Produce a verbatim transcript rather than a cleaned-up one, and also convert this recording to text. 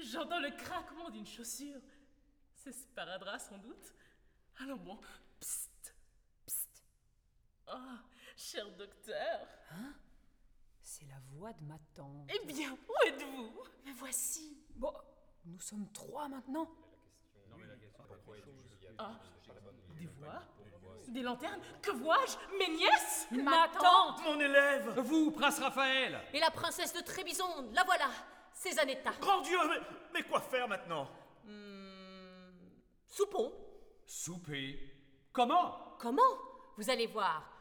J'entends le craquement d'une chaussure. C'est Sparadrap sans doute. Allons bon, psst, psst. Oh, cher docteur. Hein? C'est la voix de ma tante. Eh bien, où êtes-vous? Me voici. Bon, nous sommes trois maintenant. Ah, des voix? Des lanternes? Que vois-je? Mes nièces? Ma tante. Mon élève! Vous, prince Raphaël! Et la princesse de Trébizonde, la voilà, Cézanetta. Grand Dieu, mais, mais quoi faire maintenant? Hmm, soupons. Souper? Comment? Comment? Vous allez voir.